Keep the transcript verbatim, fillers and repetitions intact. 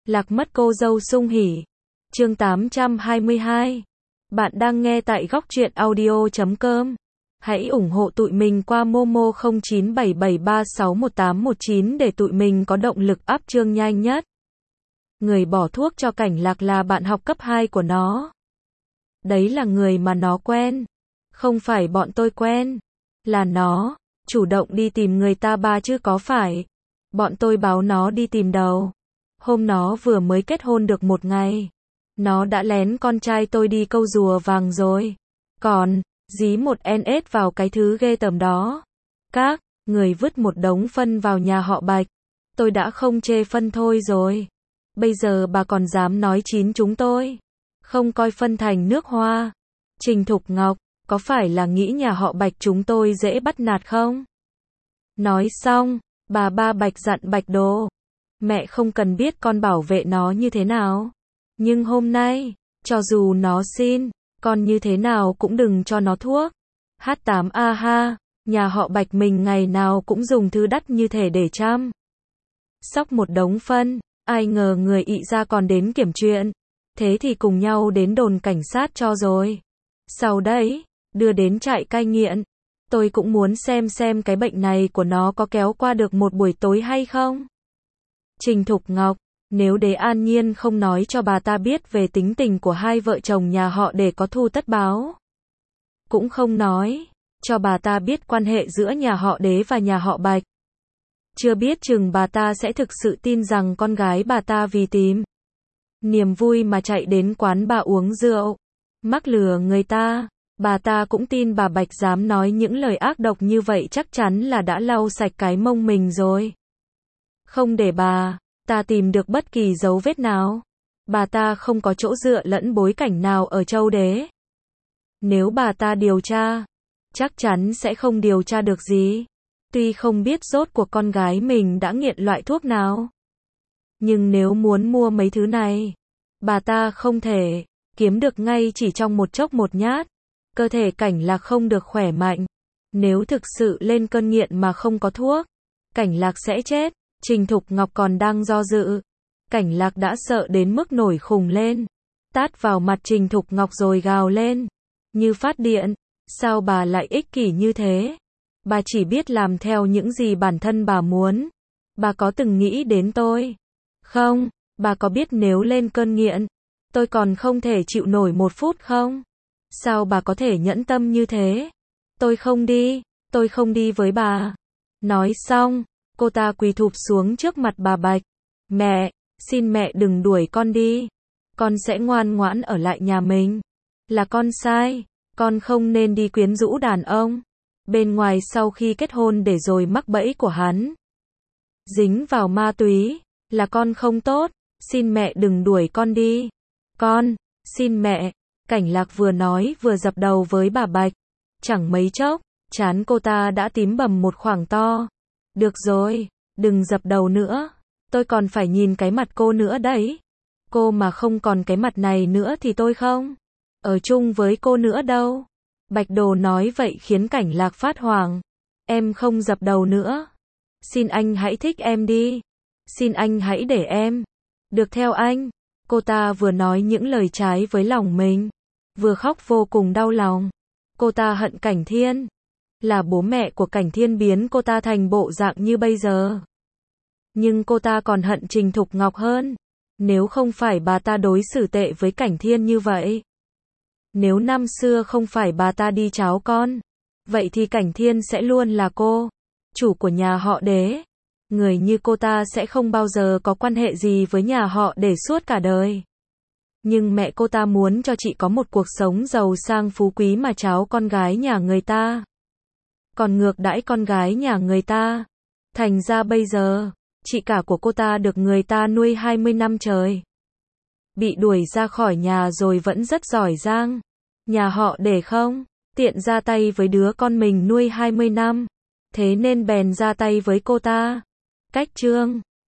Lạc mất cô dâu sung hỉ. Chương tám trăm hai mươi hai. Bạn đang nghe tại góc truyện audio chấm com. Hãy ủng hộ tụi mình qua Momo không chín bảy bảy ba sáu một tám một chín để tụi mình có động lực up chương nhanh nhất. Người bỏ thuốc cho Cảnh Lạc là bạn học cấp hai của nó. Đấy là người mà nó quen. Không phải bọn tôi quen. Là nó chủ động đi tìm người ta ba chứ có phải bọn tôi báo nó đi tìm đâu. Hôm nó vừa mới kết hôn được một ngày, nó đã lén con trai tôi đi câu rùa vàng rồi. Còn dí một en ét vào cái thứ ghê tởm đó. Các người vứt một đống phân vào nhà họ Bạch. Tôi đã không chê phân thôi rồi. Bây giờ bà còn dám nói chín chúng tôi không coi phân thành nước hoa. Trình Thục Ngọc, có phải là nghĩ nhà họ Bạch chúng tôi dễ bắt nạt không? Nói xong, bà ba Bạch dặn Bạch Đồ. Mẹ không cần biết con bảo vệ nó như thế nào. Nhưng hôm nay, cho dù nó xin, con như thế nào cũng đừng cho nó thuốc. hát tám a ha, nhà họ Bạch mình ngày nào cũng dùng thứ đắt như thể để chăm sóc một đống phân. Ai ngờ người ị ra còn đến kiểm chuyện. Thế thì cùng nhau đến đồn cảnh sát cho rồi. Sau đấy, đưa đến trại cai nghiện. Tôi cũng muốn xem xem cái bệnh này của nó có kéo qua được một buổi tối hay không. Trình Thục Ngọc, nếu Đế An Nhiên không nói cho bà ta biết về tính tình của hai vợ chồng nhà họ để có thu tất báo. Cũng không nói cho bà ta biết quan hệ giữa nhà họ Đế và nhà họ Bạch. Chưa biết chừng bà ta sẽ thực sự tin rằng con gái bà ta vì tìm niềm vui mà chạy đến quán bà uống rượu, mắc lừa người ta. Bà ta cũng tin bà Bạch dám nói những lời ác độc như vậy chắc chắn là đã lau sạch cái mông mình rồi. Không để bà ta tìm được bất kỳ dấu vết nào. Bà ta không có chỗ dựa lẫn bối cảnh nào ở Châu Đế. Nếu bà ta điều tra, chắc chắn sẽ không điều tra được gì. Tuy không biết rốt cuộc con gái mình đã nghiện loại thuốc nào, nhưng nếu muốn mua mấy thứ này, bà ta không thể kiếm được ngay chỉ trong một chốc một nhát. Cơ thể Cảnh Lạc không được khỏe mạnh. Nếu thực sự lên cơn nghiện mà không có thuốc, Cảnh Lạc sẽ chết. Trình Thục Ngọc còn đang do dự. Cảnh Lạc đã sợ đến mức nổi khùng lên. Tát vào mặt Trình Thục Ngọc rồi gào lên. Như phát điện. Sao bà lại ích kỷ như thế? Bà chỉ biết làm theo những gì bản thân bà muốn. Bà có từng nghĩ đến tôi không? Bà có biết nếu lên cơn nghiện, tôi còn không thể chịu nổi một phút không? Sao bà có thể nhẫn tâm như thế? Tôi không đi, tôi không đi với bà. Nói xong, cô ta quỳ thụp xuống trước mặt bà Bạch. Mẹ, xin mẹ đừng đuổi con đi. Con sẽ ngoan ngoãn ở lại nhà mình. Là con sai, con không nên đi quyến rũ đàn ông bên ngoài sau khi kết hôn để rồi mắc bẫy của hắn. Dính vào ma túy, là con không tốt. Xin mẹ đừng đuổi con đi. Con, xin mẹ. Cảnh Lạc vừa nói vừa dập đầu với bà Bạch. Chẳng mấy chốc, trán cô ta đã tím bầm một khoảng to. Được rồi, đừng dập đầu nữa. Tôi còn phải nhìn cái mặt cô nữa đấy. Cô mà không còn cái mặt này nữa thì tôi không ở chung với cô nữa đâu. Bạch Đồ nói vậy khiến Cảnh Lạc phát hoảng. Em không dập đầu nữa. Xin anh hãy thích em đi. Xin anh hãy để em được theo anh. Cô ta vừa nói những lời trái với lòng mình, vừa khóc vô cùng đau lòng. Cô ta hận Cảnh Thiên. Là bố mẹ của Cảnh Thiên biến cô ta thành bộ dạng như bây giờ. Nhưng cô ta còn hận Trình Thục Ngọc hơn. Nếu không phải bà ta đối xử tệ với Cảnh Thiên như vậy, nếu năm xưa không phải bà ta đi cháo con, vậy thì Cảnh Thiên sẽ luôn là cô chủ của nhà họ Đế. Người như cô ta sẽ không bao giờ có quan hệ gì với nhà họ để suốt cả đời. Nhưng mẹ cô ta muốn cho chị có một cuộc sống giàu sang phú quý mà cháu con gái nhà người ta còn ngược đãi con gái nhà người ta. Thành ra bây giờ, chị cả của cô ta được người ta nuôi hai mươi năm trời. Bị đuổi ra khỏi nhà rồi vẫn rất giỏi giang. Nhà họ để không tiện ra tay với đứa con mình nuôi hai mươi năm. Thế nên bèn ra tay với cô ta. Cách chương